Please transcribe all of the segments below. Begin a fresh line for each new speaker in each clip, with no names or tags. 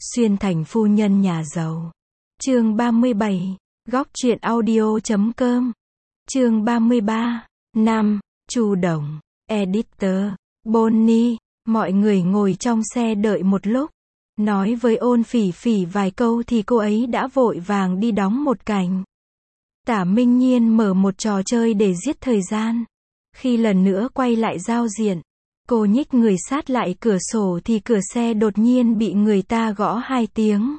Xuyên thành phu nhân nhà giàu. Chương 37. Góc truyện audio.com. Chương 33. Nam, Chu Đồng, Editor, Bonnie. Mọi người ngồi trong xe đợi một lúc. Nói với Ôn Phỉ Phỉ vài câu thì cô ấy đã vội vàng đi đóng một cảnh. Tả Minh Nhiên mở một trò chơi để giết thời gian. Khi lần nữa quay lại giao diện, cô nhích người sát lại cửa sổ thì cửa xe đột nhiên bị người ta gõ 2 tiếng.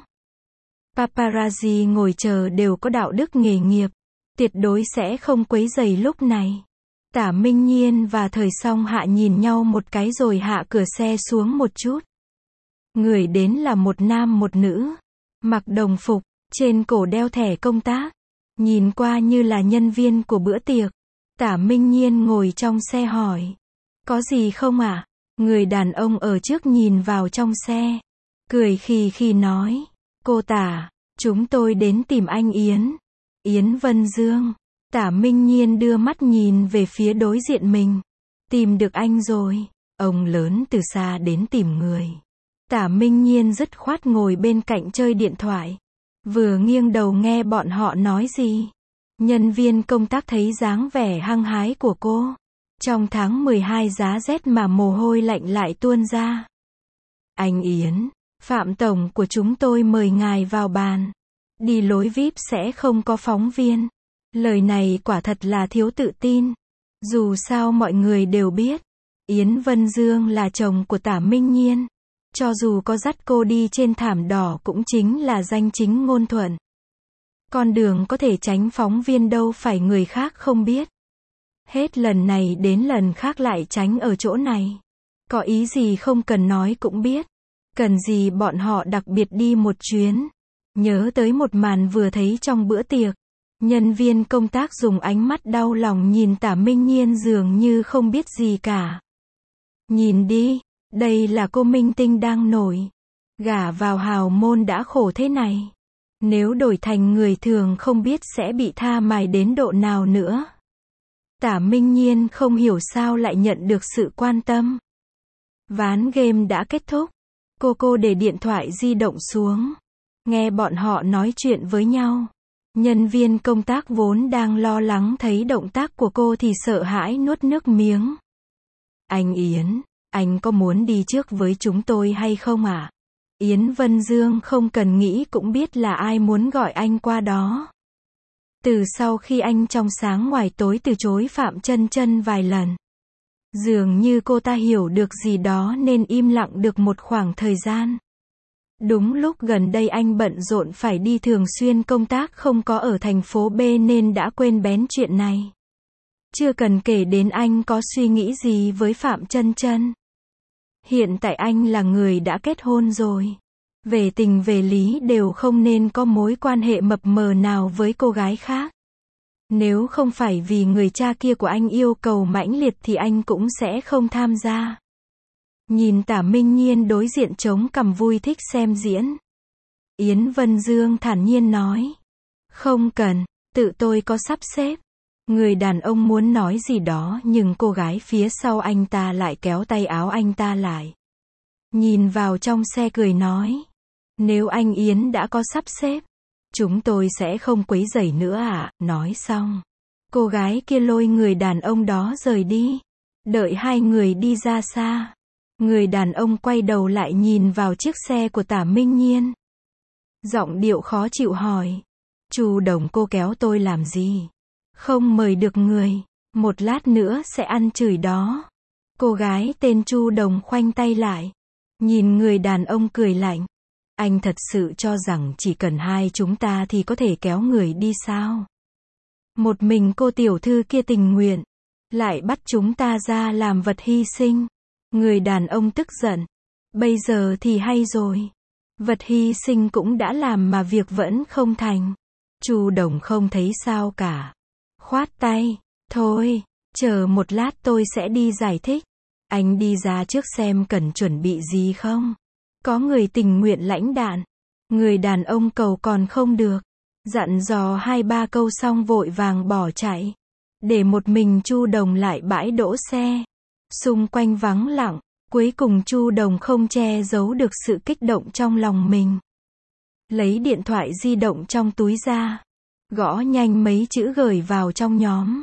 Paparazzi ngồi chờ đều có đạo đức nghề nghiệp, tuyệt đối sẽ không quấy rầy lúc này. Tả Minh Nhiên và Thời Song Hạ nhìn nhau một cái rồi hạ cửa xe xuống một chút. Người đến là một nam một nữ, mặc đồng phục, trên cổ đeo thẻ công tác, nhìn qua như là nhân viên của bữa tiệc. Tả Minh Nhiên ngồi trong xe hỏi, có gì không ạ? Người đàn ông ở trước nhìn vào trong xe, cười khì khì nói, cô Tả, chúng tôi đến tìm anh Yến. Yến Vân Dương. Tả Minh Nhiên đưa mắt nhìn về phía đối diện mình. Tìm được anh rồi. Ông lớn từ xa đến tìm người. Tả Minh Nhiên dứt khoát ngồi bên cạnh chơi điện thoại. Vừa nghiêng đầu nghe bọn họ nói gì. Nhân viên công tác thấy dáng vẻ hăng hái của cô. Trong tháng 12 giá rét mà mồ hôi lạnh lại tuôn ra. Anh Yến, Phạm Tổng của chúng tôi mời ngài vào bàn. Đi lối VIP sẽ không có phóng viên. Lời này quả thật là thiếu tự tin. Dù sao mọi người đều biết, Yến Vân Dương là chồng của Tả Minh Nhiên. Cho dù có dắt cô đi trên thảm đỏ cũng chính là danh chính ngôn thuận. Con đường có thể tránh phóng viên đâu phải người khác không biết. Hết lần này đến lần khác lại tránh ở chỗ này. Có ý gì không cần nói cũng biết. Cần gì bọn họ đặc biệt đi một chuyến. Nhớ tới một màn vừa thấy trong bữa tiệc. Nhân viên công tác dùng ánh mắt đau lòng nhìn Tả Minh Nhiên dường như không biết gì cả. Nhìn đi, đây là cô minh tinh đang nổi. Gả vào hào môn đã khổ thế này. Nếu đổi thành người thường không biết sẽ bị tha mài đến độ nào nữa. Tả Minh Nhiên không hiểu sao lại nhận được sự quan tâm. Ván game đã kết thúc. Cô để điện thoại di động xuống. Nghe bọn họ nói chuyện với nhau. Nhân viên công tác vốn đang lo lắng thấy động tác của cô thì sợ hãi nuốt nước miếng. Anh Yến, anh có muốn đi trước với chúng tôi hay không ạ? Yến Vân Dương không cần nghĩ cũng biết là ai muốn gọi anh qua đó. Từ sau khi anh trong sáng ngoài tối từ chối Phạm Chân Chân vài lần. Dường như cô ta hiểu được gì đó nên im lặng được một khoảng thời gian. Đúng lúc gần đây anh bận rộn phải đi thường xuyên công tác không có ở thành phố B nên đã quên bén chuyện này. Chưa cần kể đến anh có suy nghĩ gì với Phạm Chân Chân. Hiện tại anh là người đã kết hôn rồi. Về tình về lý đều không nên có mối quan hệ mập mờ nào với cô gái khác. Nếu không phải vì người cha kia của anh yêu cầu mãnh liệt thì anh cũng sẽ không tham gia. Nhìn Tả Minh Nhiên đối diện chống cằm vui thích xem diễn. Yến Vân Dương thản nhiên nói. Không cần, tự tôi có sắp xếp. Người đàn ông muốn nói gì đó nhưng cô gái phía sau anh ta lại kéo tay áo anh ta lại. Nhìn vào trong xe cười nói. Nếu anh Yến đã có sắp xếp, chúng tôi sẽ không quấy rầy nữa ạ. Nói xong, cô gái kia lôi người đàn ông đó rời đi. Đợi hai người đi ra xa. Người đàn ông quay đầu lại nhìn vào chiếc xe của Tả Minh Nhiên. Giọng điệu khó chịu hỏi. Chu Đồng cô kéo tôi làm gì? Không mời được người, một lát nữa sẽ ăn chửi đó. Cô gái tên Chu Đồng khoanh tay lại. Nhìn người đàn ông cười lạnh. Anh thật sự cho rằng chỉ cần hai chúng ta thì có thể kéo người đi sao? Một mình cô tiểu thư kia tình nguyện. Lại bắt chúng ta ra làm vật hy sinh. Người đàn ông tức giận. Bây giờ thì hay rồi. Vật hy sinh cũng đã làm mà việc vẫn không thành. Chu Đồng không thấy sao cả. Khoát tay. Thôi, chờ một lát tôi sẽ đi giải thích. Anh đi ra trước xem cần chuẩn bị gì không. Có người tình nguyện lãnh đạn. Người đàn ông cầu còn không được. Dặn dò 2-3 câu xong vội vàng bỏ chạy. Để một mình Chu Đồng lại bãi đỗ xe. Xung quanh vắng lặng. Cuối cùng Chu Đồng không che giấu được sự kích động trong lòng mình. Lấy điện thoại di động trong túi ra, gõ nhanh mấy chữ gửi vào trong nhóm.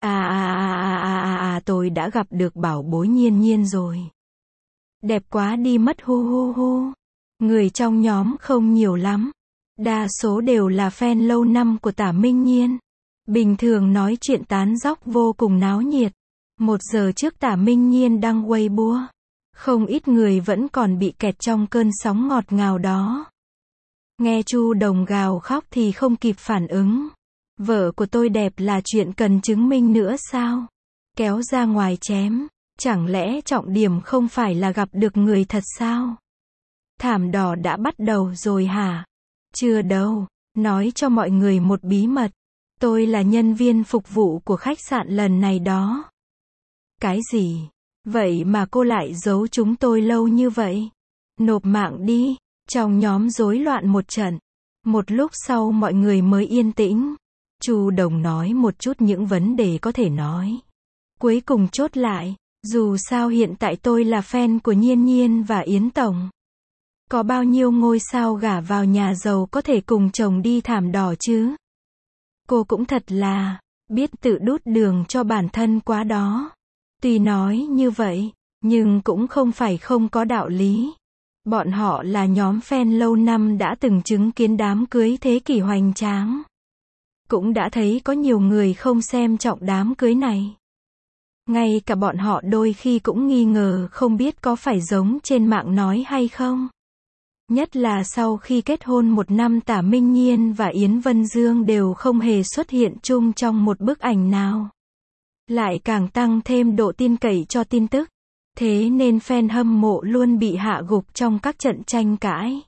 Tôi đã gặp được bảo bối Nhiên Nhiên rồi. Đẹp quá đi mất hu hu hu. Người trong nhóm không nhiều lắm. Đa số đều là fan lâu năm của Tả Minh Nhiên. Bình thường nói chuyện tán dóc vô cùng náo nhiệt. 1 giờ trước Tả Minh Nhiên đăng Weibo. Không ít người vẫn còn bị kẹt trong cơn sóng ngọt ngào đó. Nghe Chu Đồng gào khóc thì không kịp phản ứng. Vợ của tôi đẹp là chuyện cần chứng minh nữa sao? Kéo ra ngoài chém. Chẳng lẽ trọng điểm không phải là gặp được người thật sao? Thảm đỏ đã bắt đầu rồi hả? Chưa đâu. Nói cho mọi người một bí mật. Tôi là nhân viên phục vụ của khách sạn lần này đó. Cái gì? Vậy mà cô lại giấu chúng tôi lâu như vậy? Nộp mạng đi. Trong nhóm rối loạn một trận. Một lúc sau mọi người mới yên tĩnh. Chu Đồng nói một chút những vấn đề có thể nói. Cuối cùng chốt lại. Dù sao hiện tại tôi là fan của Nhiên Nhiên và Yến Tổng. Có bao nhiêu ngôi sao gả vào nhà giàu có thể cùng chồng đi thảm đỏ chứ? Cô cũng thật là biết tự đút đường cho bản thân quá đó. Tuy nói như vậy, nhưng cũng không phải không có đạo lý. Bọn họ là nhóm fan lâu năm đã từng chứng kiến đám cưới thế kỷ hoành tráng. Cũng đã thấy có nhiều người không xem trọng đám cưới này. Ngay cả bọn họ đôi khi cũng nghi ngờ không biết có phải giống trên mạng nói hay không. Nhất là sau khi kết hôn 1 năm Tả Minh Nhiên và Yến Vân Dương đều không hề xuất hiện chung trong một bức ảnh nào. Lại càng tăng thêm độ tin cậy cho tin tức. Thế nên fan hâm mộ luôn bị hạ gục trong các trận tranh cãi.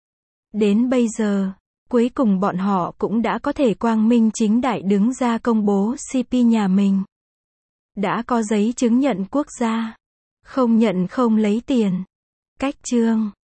Đến bây giờ, cuối cùng bọn họ cũng đã có thể quang minh chính đại đứng ra công bố CP nhà mình. Đã có giấy chứng nhận quốc gia. Không nhận không lấy tiền. Cách chương